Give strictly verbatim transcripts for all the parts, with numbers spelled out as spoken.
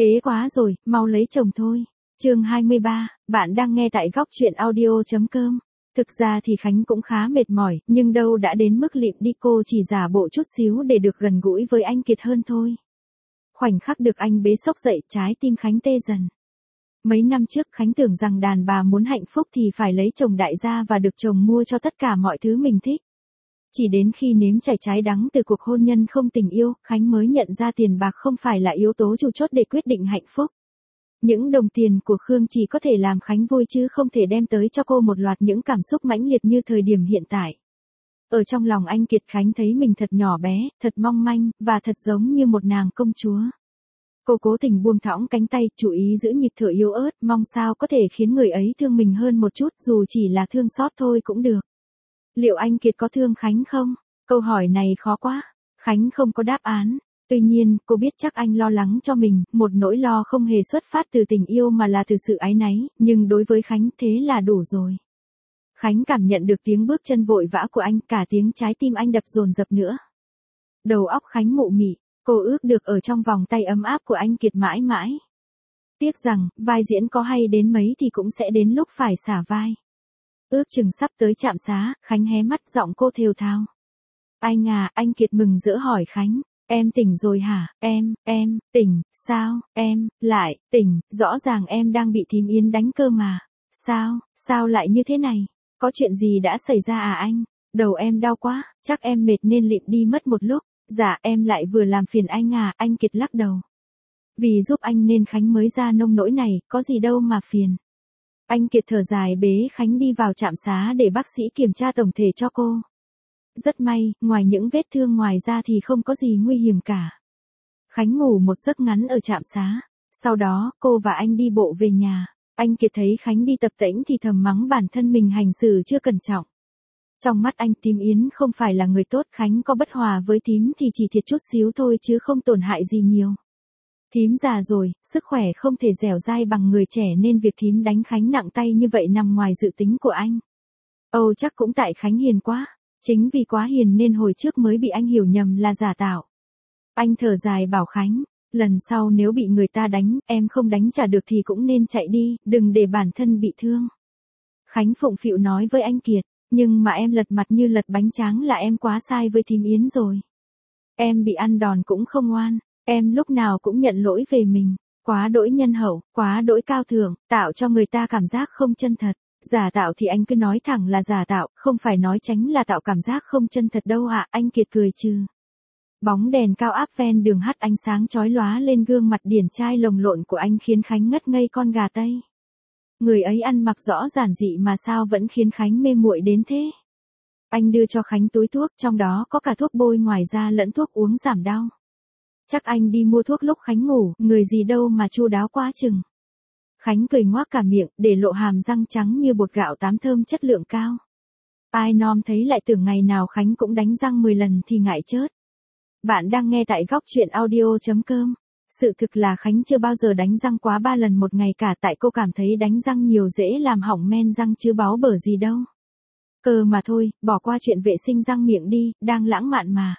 Ế quá rồi, mau lấy chồng thôi. Chương hai mươi ba, bạn đang nghe tại góc truyện audio chấm com. Thực ra thì Khánh cũng khá mệt mỏi, nhưng đâu đã đến mức lịm đi, cô chỉ giả bộ chút xíu để được gần gũi với anh Kiệt hơn thôi. Khoảnh khắc được anh bế xốc dậy, trái tim Khánh tê dần. Mấy năm trước Khánh tưởng rằng đàn bà muốn hạnh phúc thì phải lấy chồng đại gia và được chồng mua cho tất cả mọi thứ mình thích. Chỉ đến khi nếm trải trái đắng từ cuộc hôn nhân không tình yêu, Khánh mới nhận ra tiền bạc không phải là yếu tố chủ chốt để quyết định hạnh phúc. Những đồng tiền của Khương chỉ có thể làm Khánh vui chứ không thể đem tới cho cô một loạt những cảm xúc mãnh liệt như thời điểm hiện tại. Ở trong lòng anh Kiệt, Khánh thấy mình thật nhỏ bé, thật mong manh, và thật giống như một nàng công chúa. Cô cố tình buông thõng cánh tay, chú ý giữ nhịp thở yếu ớt, mong sao có thể khiến người ấy thương mình hơn một chút, dù chỉ là thương xót thôi cũng được. Liệu anh Kiệt có thương Khánh không? Câu hỏi này khó quá. Khánh không có đáp án. Tuy nhiên, cô biết chắc anh lo lắng cho mình, một nỗi lo không hề xuất phát từ tình yêu mà là từ sự áy náy, nhưng đối với Khánh thế là đủ rồi. Khánh cảm nhận được tiếng bước chân vội vã của anh, cả tiếng trái tim anh đập dồn dập nữa. Đầu óc Khánh mụ mị, cô ước được ở trong vòng tay ấm áp của anh Kiệt mãi mãi. Tiếc rằng, vai diễn có hay đến mấy thì cũng sẽ đến lúc phải xả vai. Ước chừng sắp tới trạm xá, Khánh hé mắt, giọng cô thều thào. Anh à, anh Kiệt mừng rỡ hỏi Khánh. Em tỉnh rồi hả? Em, em, tỉnh, sao, em, lại, tỉnh, rõ ràng em đang bị thím Yến đánh cơ mà. Sao, sao lại như thế này? Có chuyện gì đã xảy ra à anh? Đầu em đau quá, chắc em mệt nên lịm đi mất một lúc. Dạ, em lại vừa làm phiền anh à, anh Kiệt lắc đầu. Vì giúp anh nên Khánh mới ra nông nỗi này, có gì đâu mà phiền. Anh Kiệt thở dài bế Khánh đi vào trạm xá để bác sĩ kiểm tra tổng thể cho cô. Rất may, ngoài những vết thương ngoài ra thì không có gì nguy hiểm cả. Khánh ngủ một giấc ngắn ở trạm xá. Sau đó, cô và anh đi bộ về nhà. Anh Kiệt thấy Khánh đi tập tễnh thì thầm mắng bản thân mình hành xử chưa cẩn trọng. Trong mắt anh, thím Yến không phải là người tốt, Khánh có bất hòa với thím thì chỉ thiệt chút xíu thôi chứ không tổn hại gì nhiều. Thím già rồi, sức khỏe không thể dẻo dai bằng người trẻ nên việc thím đánh Khánh nặng tay như vậy nằm ngoài dự tính của anh. Âu chắc cũng tại Khánh hiền quá. Chính vì quá hiền nên hồi trước mới bị anh hiểu nhầm là giả tạo. Anh thở dài bảo Khánh, lần sau nếu bị người ta đánh, em không đánh trả được thì cũng nên chạy đi, đừng để bản thân bị thương. Khánh phụng phịu nói với anh Kiệt, nhưng mà em lật mặt như lật bánh tráng là em quá sai với thím Yến rồi. Em bị ăn đòn cũng không ngoan, em lúc nào cũng nhận lỗi về mình, quá đỗi nhân hậu, quá đỗi cao thượng, tạo cho người ta cảm giác không chân thật. Giả tạo thì anh cứ nói thẳng là giả tạo, không phải nói tránh là tạo cảm giác không chân thật đâu ạ, à, anh Kiệt cười trừ. Bóng đèn cao áp ven đường hắt ánh sáng chói lóa lên gương mặt điển trai lồng lộn của anh khiến Khánh ngất ngây con gà tây. Người ấy ăn mặc rõ giản dị mà sao vẫn khiến Khánh mê muội đến thế. Anh đưa cho Khánh túi thuốc, trong đó có cả thuốc bôi ngoài da lẫn thuốc uống giảm đau. Chắc anh đi mua thuốc lúc Khánh ngủ, người gì đâu mà chu đáo quá chừng. Khánh cười ngoác cả miệng, để lộ hàm răng trắng như bột gạo tám thơm chất lượng cao. Ai nom thấy lại tưởng ngày nào Khánh cũng đánh răng mười lần thì ngại chớt. Bạn đang nghe tại góc truyện audio chấm com. Sự thực là Khánh chưa bao giờ đánh răng quá ba lần một ngày cả, tại cô cảm thấy đánh răng nhiều dễ làm hỏng men răng chứ báu bở gì đâu. Cơ mà thôi, bỏ qua chuyện vệ sinh răng miệng đi, đang lãng mạn mà.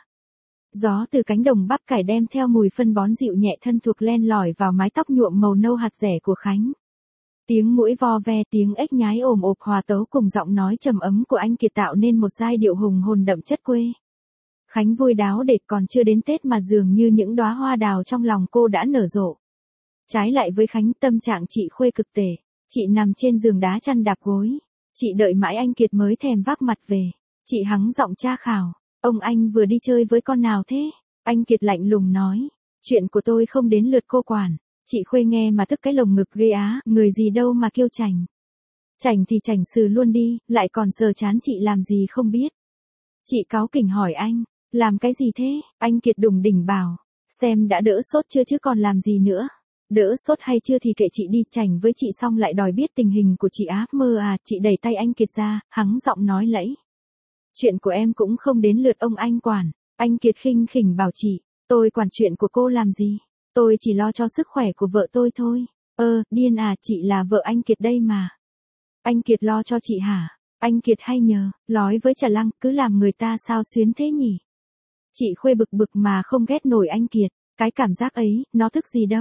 Gió từ cánh đồng bắp cải đem theo mùi phân bón dịu nhẹ thân thuộc len lỏi vào mái tóc nhuộm màu nâu hạt rẻ của Khánh. Tiếng muỗi vo ve, tiếng ếch nhái ồm ộp hòa tấu cùng giọng nói trầm ấm của anh Kiệt tạo nên một giai điệu hùng hồn đậm chất quê. Khánh vui đáo để còn chưa đến Tết mà dường như những đóa hoa đào trong lòng cô đã nở rộ. Trái lại với Khánh, tâm trạng chị Khuê cực tệ. Chị nằm trên giường đá chăn đạp gối. Chị đợi mãi anh Kiệt mới thèm vác mặt về. Chị hắng giọng tra khảo. Ông anh vừa đi chơi với con nào thế? Anh Kiệt lạnh lùng nói. Chuyện của tôi không đến lượt cô quản. Chị Khuê nghe mà tức cái lồng ngực ghê á, người gì đâu mà kêu chảnh. Chảnh thì chảnh sừ luôn đi, lại còn sờ chán chị làm gì không biết. Chị cáu kỉnh hỏi anh, làm cái gì thế? Anh Kiệt đùng đỉnh bảo, xem đã đỡ sốt chưa chứ còn làm gì nữa. Đỡ sốt hay chưa thì kệ chị đi, chảnh với chị xong lại đòi biết tình hình của chị á, mơ à, chị đẩy tay anh Kiệt ra, hắng giọng nói lẫy. Chuyện của em cũng không đến lượt ông anh quản. Anh Kiệt khinh khỉnh bảo chị, tôi quản chuyện của cô làm gì? Tôi chỉ lo cho sức khỏe của vợ tôi thôi. Ơ, điên à, chị là vợ anh Kiệt đây mà. Anh Kiệt lo cho chị hả? Anh Kiệt hay nhờ, lói với Trà Lăng, cứ làm người ta sao xuyến thế nhỉ? Chị Khuê bực bực mà không ghét nổi anh Kiệt. Cái cảm giác ấy, nó tức gì đâu.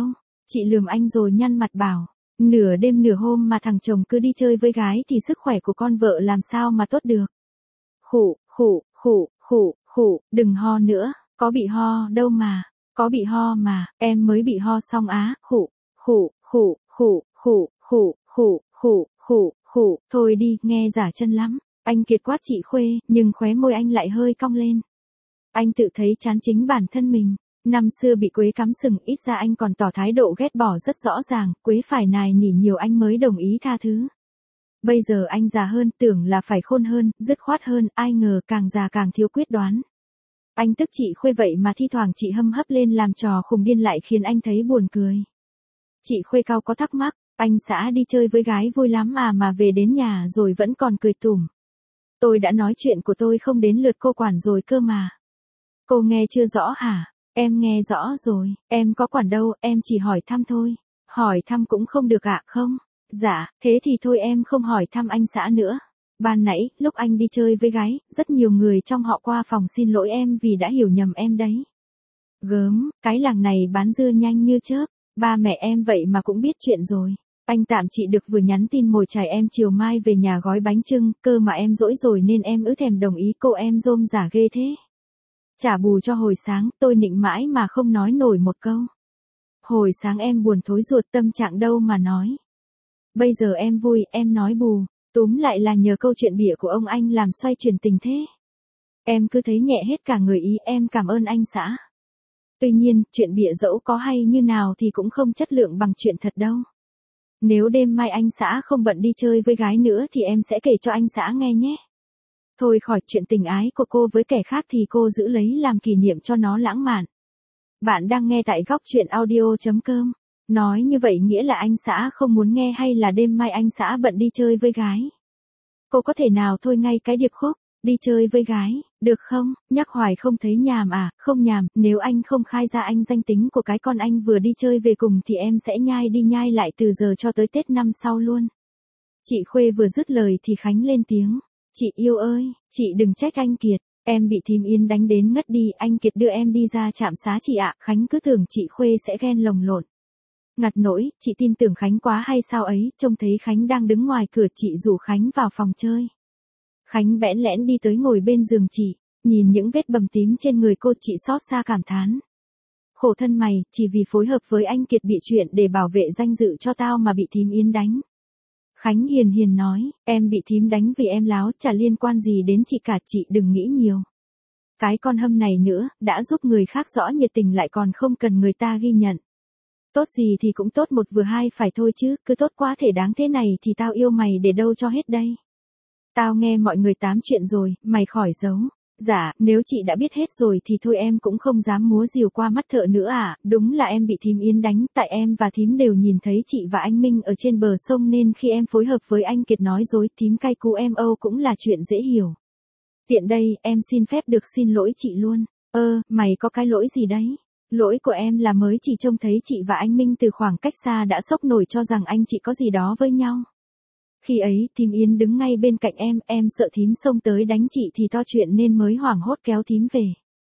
Chị lườm anh rồi nhăn mặt bảo, nửa đêm nửa hôm mà thằng chồng cứ đi chơi với gái thì sức khỏe của con vợ làm sao mà tốt được. Khụ, khụ, khụ, khụ, khụ, đừng ho nữa, có bị ho đâu mà, có bị ho mà, em mới bị ho xong á, khụ, khụ, khụ, khụ, khụ, khụ, khụ, khụ, khụ, khụ, thôi đi, nghe giả chân lắm. Anh Kiệt quát chị Khuê, nhưng khóe môi anh lại hơi cong lên. Anh tự thấy chán chính bản thân mình. Năm xưa bị Quế cắm sừng, ít ra anh còn tỏ thái độ ghét bỏ rất rõ ràng, Quế phải nài nỉ nhiều anh mới đồng ý tha thứ. Bây giờ anh già hơn, tưởng là phải khôn hơn, dứt khoát hơn, ai ngờ càng già càng thiếu quyết đoán. Anh tức chị Khuê vậy mà thi thoảng chị hâm hấp lên làm trò khùng điên lại khiến anh thấy buồn cười. Chị Khuê cau có thắc mắc, anh xã đi chơi với gái vui lắm à mà về đến nhà rồi vẫn còn cười tủm. Tôi đã nói chuyện của tôi không đến lượt cô quản rồi cơ mà. Cô nghe chưa rõ hả? Em nghe rõ rồi, em có quản đâu, em chỉ hỏi thăm thôi. Hỏi thăm cũng không được ạ, không? Dạ, thế thì thôi em không hỏi thăm anh xã nữa. Ban nãy, lúc anh đi chơi với gái, rất nhiều người trong họ qua phòng xin lỗi em vì đã hiểu nhầm em đấy. Gớm, cái làng này bán dưa nhanh như chớp, ba mẹ em vậy mà cũng biết chuyện rồi. Anh tạm chị được vừa nhắn tin mồi chài em chiều mai về nhà gói bánh chưng, cơ mà em dỗi rồi nên em ứ thèm đồng ý, cô em rôm giả ghê thế. Trả bù cho hồi sáng, tôi nịnh mãi mà không nói nổi một câu. Hồi sáng em buồn thối ruột, tâm trạng đâu mà nói. Bây giờ em vui, em nói bù, túm lại là nhờ câu chuyện bịa của ông anh làm xoay chuyển tình thế. Em cứ thấy nhẹ hết cả người ý, em cảm ơn anh xã. Tuy nhiên, chuyện bịa dẫu có hay như nào thì cũng không chất lượng bằng chuyện thật đâu. Nếu đêm mai anh xã không bận đi chơi với gái nữa thì em sẽ kể cho anh xã nghe nhé. Thôi khỏi, chuyện tình ái của cô với kẻ khác thì cô giữ lấy làm kỷ niệm cho nó lãng mạn. Bạn đang nghe tại góc truyện audio.com. Nói như vậy nghĩa là anh xã không muốn nghe hay là đêm mai anh xã bận đi chơi với gái? Cô có thể nào thôi ngay cái điệp khúc, đi chơi với gái, được không? Nhắc hoài không thấy nhàm à? Không nhàm, nếu anh không khai ra anh danh tính của cái con anh vừa đi chơi về cùng thì em sẽ nhai đi nhai lại từ giờ cho tới Tết năm sau luôn. Chị Khuê vừa dứt lời thì Khánh lên tiếng. Chị yêu ơi, chị đừng trách anh Kiệt, em bị thím Yến đánh đến ngất đi, anh Kiệt đưa em đi ra trạm xá chị ạ. Khánh cứ tưởng chị Khuê sẽ ghen lồng lộn. Ngặt nỗi, chị tin tưởng Khánh quá hay sao ấy, trông thấy Khánh đang đứng ngoài cửa, chị rủ Khánh vào phòng chơi. Khánh bẽn lẽn đi tới ngồi bên giường chị, nhìn những vết bầm tím trên người cô, chị xót xa cảm thán. Khổ thân mày, chỉ vì phối hợp với anh Kiệt bị chuyện để bảo vệ danh dự cho tao mà bị thím Yến đánh. Khánh hiền hiền nói, em bị thím đánh vì em láo, chả liên quan gì đến chị cả, chị đừng nghĩ nhiều. Cái con hâm này nữa, đã giúp người khác rõ nhiệt tình lại còn không cần người ta ghi nhận. Tốt gì thì cũng tốt một vừa hai phải thôi chứ, cứ tốt quá thể đáng thế này thì tao yêu mày để đâu cho hết đây. Tao nghe mọi người tám chuyện rồi, mày khỏi giấu. Dạ, nếu chị đã biết hết rồi thì thôi em cũng không dám múa rìu qua mắt thợ nữa à, đúng là em bị thím Yến đánh, tại em và thím đều nhìn thấy chị và anh Minh ở trên bờ sông nên khi em phối hợp với anh Kiệt nói dối thím cay cú em âu cũng là chuyện dễ hiểu. Tiện đây, em xin phép được xin lỗi chị luôn. Ơ, mày có cái lỗi gì đấy? Lỗi của em là mới chỉ trông thấy chị và anh Minh từ khoảng cách xa đã sốc nổi cho rằng anh chị có gì đó với nhau. Khi ấy, thím Yến đứng ngay bên cạnh em, em sợ thím xông tới đánh chị thì to chuyện nên mới hoảng hốt kéo thím về.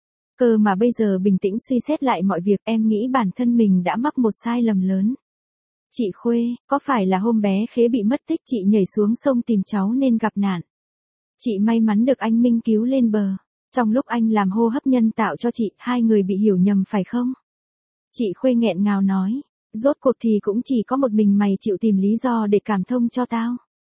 Cơ mà bây giờ bình tĩnh suy xét lại mọi việc, em nghĩ bản thân mình đã mắc một sai lầm lớn. Chị Khuê, có phải là hôm bé Khế bị mất tích chị nhảy xuống sông tìm cháu nên gặp nạn? Chị may mắn được anh Minh cứu lên bờ. Trong lúc anh làm hô hấp nhân tạo cho chị, hai người bị hiểu nhầm phải không? Chị Khuê nghẹn ngào nói, rốt cuộc thì cũng chỉ có một mình mày chịu tìm lý do để cảm thông cho tao.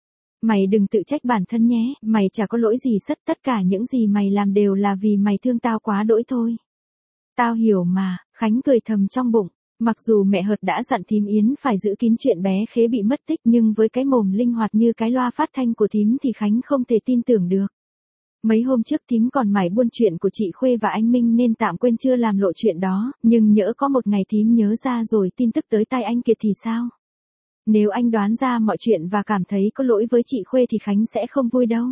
Mày đừng tự trách bản thân nhé, mày chả có lỗi gì sất, tất cả những gì mày làm đều là vì mày thương tao quá đỗi thôi. Tao hiểu mà, Khánh cười thầm trong bụng, mặc dù mẹ hợt đã dặn thím Yến phải giữ kín chuyện bé Khế bị mất tích nhưng với cái mồm linh hoạt như cái loa phát thanh của thím thì Khánh không thể tin tưởng được. Mấy hôm trước thím còn mải buôn chuyện của chị Khuê và anh Minh nên tạm quên chưa làm lộ chuyện đó, nhưng nhỡ có một ngày thím nhớ ra rồi tin tức tới tai anh Kiệt thì sao? Nếu anh đoán ra mọi chuyện và cảm thấy có lỗi với chị Khuê thì Khánh sẽ không vui đâu.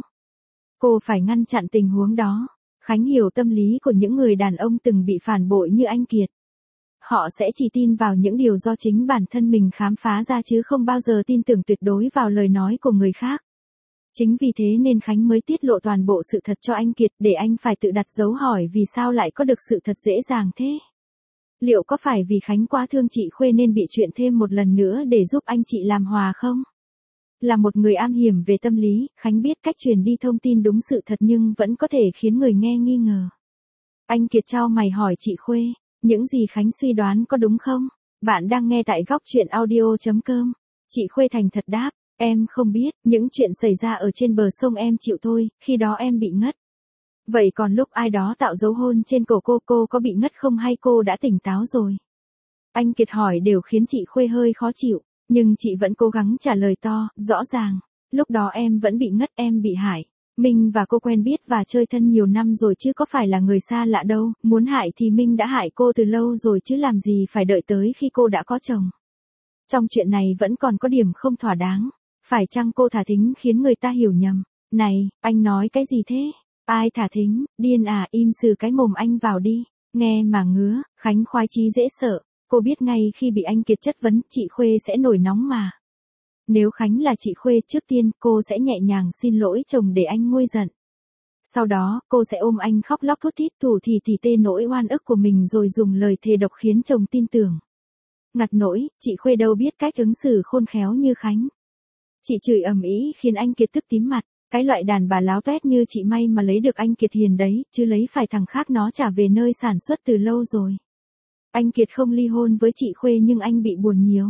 Cô phải ngăn chặn tình huống đó. Khánh hiểu tâm lý của những người đàn ông từng bị phản bội như anh Kiệt. Họ sẽ chỉ tin vào những điều do chính bản thân mình khám phá ra chứ không bao giờ tin tưởng tuyệt đối vào lời nói của người khác. Chính vì thế nên Khánh mới tiết lộ toàn bộ sự thật cho anh Kiệt để anh phải tự đặt dấu hỏi vì sao lại có được sự thật dễ dàng thế. Liệu có phải vì Khánh quá thương chị Khuê nên bị chuyện thêm một lần nữa để giúp anh chị làm hòa không? Là một người am hiểm về tâm lý, Khánh biết cách truyền đi thông tin đúng sự thật nhưng vẫn có thể khiến người nghe nghi ngờ. Anh Kiệt chau mày hỏi chị Khuê, những gì Khánh suy đoán có đúng không? Bạn đang nghe tại góc truyện audio.com. Chị Khuê thành thật đáp, em không biết, những chuyện xảy ra ở trên bờ sông em chịu thôi, khi đó em bị ngất. Vậy còn lúc ai đó tạo dấu hôn trên cổ cô, cô có bị ngất không hay cô đã tỉnh táo rồi? Anh Kiệt hỏi đều khiến chị Khuê hơi khó chịu, nhưng chị vẫn cố gắng trả lời to, rõ ràng, lúc đó em vẫn bị ngất, em bị hại. Minh và cô quen biết và chơi thân nhiều năm rồi chứ có phải là người xa lạ đâu, muốn hại thì Minh đã hại cô từ lâu rồi chứ làm gì phải đợi tới khi cô đã có chồng. Trong chuyện này vẫn còn có điểm không thỏa đáng, phải chăng cô thả thính khiến người ta hiểu nhầm? Này, anh nói cái gì thế? Ai thả thính, điên à, im sừ cái mồm anh vào đi, nghe mà ngứa. Khánh khoái chí dễ sợ, cô biết ngay khi bị anh Kiệt chất vấn, chị Khuê sẽ nổi nóng mà. Nếu Khánh là chị Khuê, trước tiên cô sẽ nhẹ nhàng xin lỗi chồng để anh nguôi giận. Sau đó, cô sẽ ôm anh khóc lóc thút thít thủ thì thì tê nỗi oan ức của mình rồi dùng lời thề độc khiến chồng tin tưởng. Ngặt nỗi, chị Khuê đâu biết cách ứng xử khôn khéo như Khánh. Chị chửi ầm ĩ khiến anh Kiệt tức tím mặt, cái loại đàn bà láo toét như chị may mà lấy được anh Kiệt hiền đấy, chứ lấy phải thằng khác nó trả về nơi sản xuất từ lâu rồi. Anh Kiệt không ly hôn với chị Khuê nhưng anh bị buồn nhiều.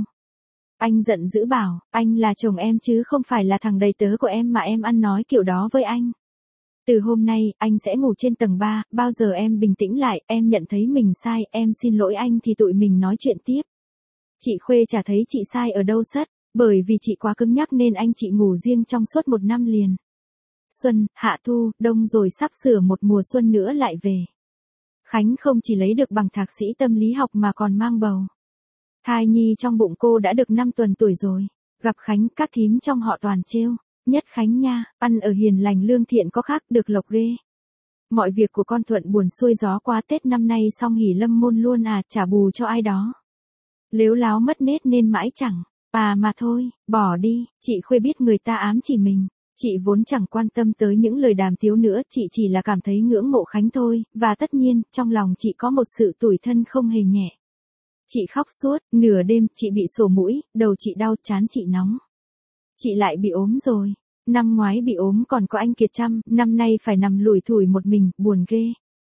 Anh giận dữ bảo, anh là chồng em chứ không phải là thằng đầy tớ của em mà em ăn nói kiểu đó với anh. Từ hôm nay, anh sẽ ngủ trên tầng ba, bao giờ em bình tĩnh lại, em nhận thấy mình sai, em xin lỗi anh thì tụi mình nói chuyện tiếp. Chị Khuê chả thấy chị sai ở đâu sất, bởi vì chị quá cứng nhắc nên anh chị ngủ riêng trong suốt một năm liền. Xuân, hạ thu, đông rồi sắp sửa một mùa xuân nữa lại về. Khánh không chỉ lấy được bằng thạc sĩ tâm lý học mà còn mang bầu. Thai nhi trong bụng cô đã được năm tuần tuổi rồi. Gặp Khánh, các thím trong họ toàn trêu. Nhất Khánh nha, ăn ở hiền lành lương thiện có khác, được lộc ghê. Mọi việc của con thuận buồn xuôi gió qua Tết năm nay xong hỉ lâm môn luôn à, trả bù cho ai đó. Lếu láo mất nết nên mãi chẳng. À mà thôi, bỏ đi, chị Khuê biết người ta ám chỉ mình. Chị vốn chẳng quan tâm tới những lời đàm tiếu nữa, chị chỉ là cảm thấy ngưỡng mộ Khánh thôi, và tất nhiên, trong lòng chị có một sự tủi thân không hề nhẹ. Chị khóc suốt, nửa đêm, chị bị sổ mũi, đầu chị đau, trán chị nóng. Chị lại bị ốm rồi. Năm ngoái bị ốm còn có anh Kiệt chăm, năm nay phải nằm lủi thủi một mình, buồn ghê.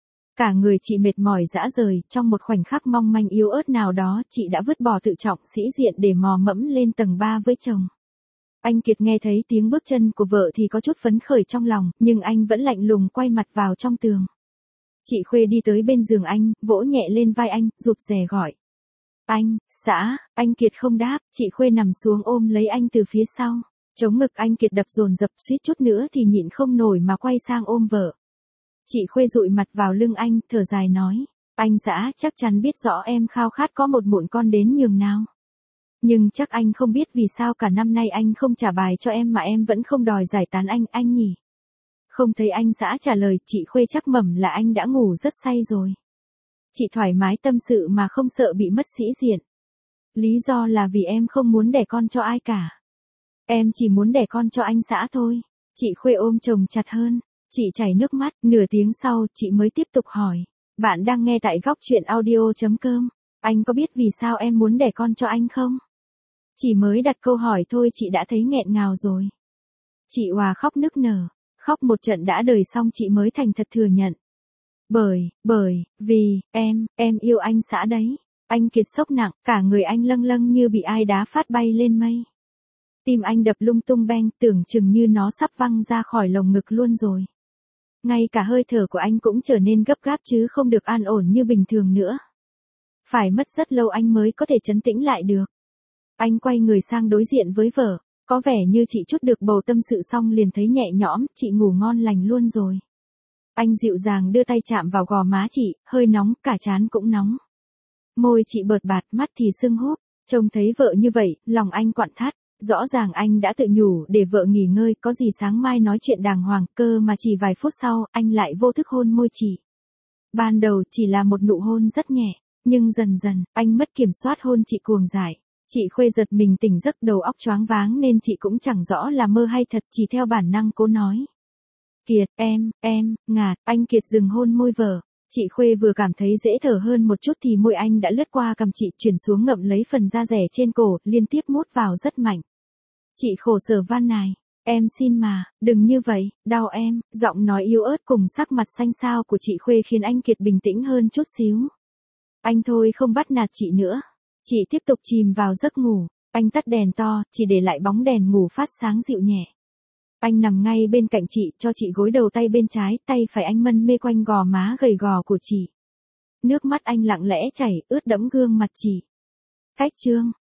Cả người chị mệt mỏi rã rời, trong một khoảnh khắc mong manh yếu ớt nào đó, chị đã vứt bỏ tự trọng sĩ diện để mò mẫm lên tầng ba với chồng. Anh Kiệt nghe thấy tiếng bước chân của vợ thì có chút phấn khởi trong lòng, nhưng anh vẫn lạnh lùng quay mặt vào trong tường. Chị Khuê đi tới bên giường anh, vỗ nhẹ lên vai anh, rụt rè gọi. Anh, xã, anh Kiệt không đáp, chị Khuê nằm xuống ôm lấy anh từ phía sau. Chống ngực anh Kiệt đập dồn dập, suýt chút nữa thì nhịn không nổi mà quay sang ôm vợ. Chị Khuê dụi mặt vào lưng anh, thở dài nói. Anh xã chắc chắn biết rõ em khao khát có một mụn con đến nhường nào. Nhưng chắc anh không biết vì sao cả năm nay anh không trả bài cho em mà em vẫn không đòi giải tán anh, anh nhỉ? Không thấy anh xã trả lời, chị Khuê chắc mẩm là anh đã ngủ rất say rồi. Chị thoải mái tâm sự mà không sợ bị mất sĩ diện. Lý do là vì em không muốn đẻ con cho ai cả. Em chỉ muốn đẻ con cho anh xã thôi. Chị Khuê ôm chồng chặt hơn. Chị chảy nước mắt, nửa tiếng sau, chị mới tiếp tục hỏi. Bạn đang nghe tại góc truyện audio.com. Anh có biết vì sao em muốn đẻ con cho anh không? Chỉ mới đặt câu hỏi thôi chị đã thấy nghẹn ngào rồi. Chị òa khóc nức nở. Khóc một trận đã đời xong chị mới thành thật thừa nhận. Bởi, bởi, vì, em, em yêu anh xã đấy. Anh Kiệt sốc nặng, cả người anh lâng lâng như bị ai đá phát bay lên mây. Tim anh đập lung tung beng, tưởng chừng như nó sắp văng ra khỏi lồng ngực luôn rồi. Ngay cả hơi thở của anh cũng trở nên gấp gáp chứ không được an ổn như bình thường nữa. Phải mất rất lâu anh mới có thể trấn tĩnh lại được. Anh quay người sang đối diện với vợ, có vẻ như chị chút được bầu tâm sự xong liền thấy nhẹ nhõm, chị ngủ ngon lành luôn rồi. Anh dịu dàng đưa tay chạm vào gò má chị, hơi nóng, cả trán cũng nóng. Môi chị bợt bạt, mắt thì sưng húp, trông thấy vợ như vậy, lòng anh quặn thắt. Rõ ràng anh đã tự nhủ để vợ nghỉ ngơi, có gì sáng mai nói chuyện đàng hoàng, cơ mà chỉ vài phút sau, anh lại vô thức hôn môi chị. Ban đầu chỉ là một nụ hôn rất nhẹ, nhưng dần dần, anh mất kiểm soát hôn chị cuồng dại. Chị Khuê giật mình tỉnh giấc, đầu óc choáng váng nên chị cũng chẳng rõ là mơ hay thật, chỉ theo bản năng cố nói. Kiệt, em, em, ngạt, anh Kiệt dừng hôn môi vợ. Chị Khuê vừa cảm thấy dễ thở hơn một chút thì môi anh đã lướt qua cằm chị, chuyển xuống ngậm lấy phần da rẻ trên cổ, liên tiếp mút vào rất mạnh. Chị khổ sở van nài, em xin mà, đừng như vậy, đau em. Giọng nói yếu ớt cùng sắc mặt xanh xao của chị Khuê khiến anh Kiệt bình tĩnh hơn chút xíu. Anh thôi không bắt nạt chị nữa. Chị tiếp tục chìm vào giấc ngủ. Anh tắt đèn to, chỉ để lại bóng đèn ngủ phát sáng dịu nhẹ. Anh nằm ngay bên cạnh chị, cho chị gối đầu tay bên trái, tay phải anh mân mê quanh gò má gầy gò của chị. Nước mắt anh lặng lẽ chảy, ướt đẫm gương mặt chị. Cách chương